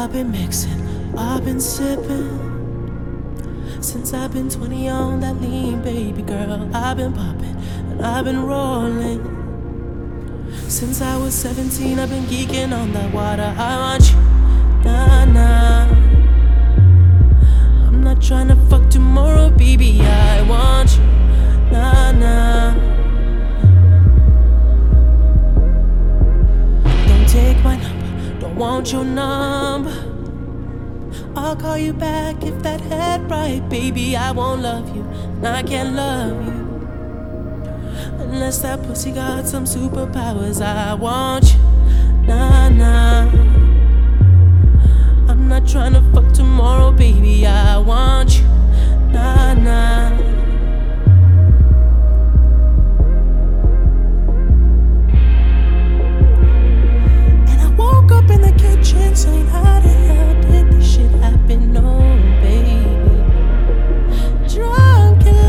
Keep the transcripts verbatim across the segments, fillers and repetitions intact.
I've been mixing, I've been sipping. Since I've been twenty on that lean, baby girl, I've been popping and I've been rolling. Since I was seventeen, I've been geeking on that water. I want you, nah, nah. I'm not trying to fuck tomorrow, baby, I want you, nah, nah. Don't take my number, don't want your number. I'll call you back if that head right, baby. I won't love you, and I can't love you unless that pussy got some superpowers. I want you, nah, nah. I'm not trying to fuck tomorrow, baby. I want you, nah, nah. And I woke up in the kitchen saying, how the hell did this shit happen? No, baby. Drunk in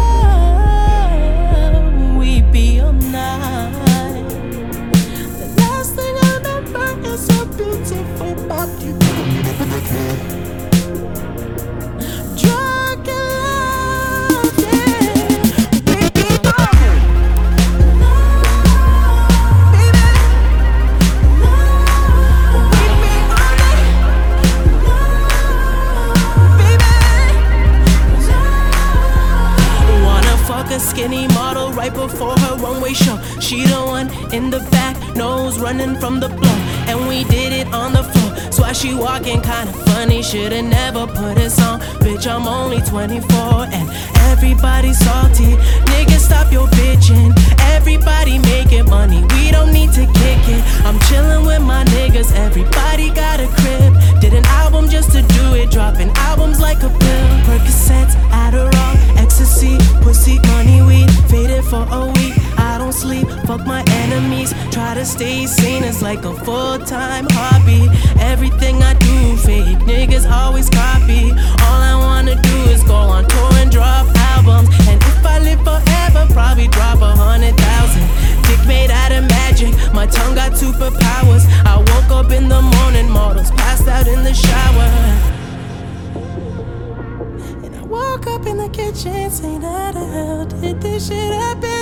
love, we be all night. The last thing I remember is a beautiful body. Drunk in love, yeah. We be all baby. We be all night, baby. Wanna fuck a skinny model right before her runway show. She the one in the back, nose running from the blow. And we did it on the floor. So why she walking kinda funny? Shoulda never put us on. Bitch, I'm only twenty-four and everybody's salty. Niggas, stop your bitching. Everybody making money, we don't need to kick it. I'm chillin' with my niggas, everybody got a crib. Did an album just to do it, dropping albums like a pill. Percocets, Adderall, ecstasy, pussy, money, weed. Faded for a week, I don't sleep, fuck my enemies. Try to stay sane, it's like a full-time hobby. Everything I do fake, niggas always copy. All I wanna do is go on tour and drop albums. And if I live forever, probably drop a hundred thousand. Dick made out of magic, my tongue got superpowers. I woke up in the morning, models passed out in the shower. And I woke up in the kitchen saying, how the hell did this shit happen?